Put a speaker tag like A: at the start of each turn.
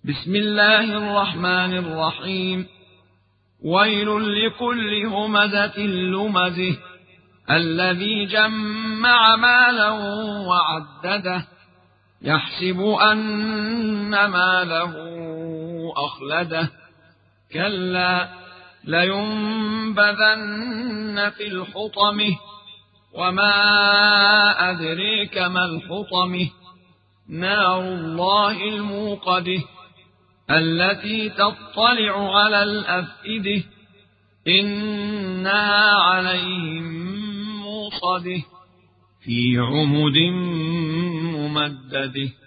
A: بسم الله الرحمن الرحيم. ويل لكل همزة لمزة الذي جمع مالا وعدده يحسب أن ماله أخلده كلا لينبذن في الحطمة وما أدريك ما الحطمة نار الله الموقدة التي تطلع على الأفئدة إنها عليهم موصدة في عمد ممدده.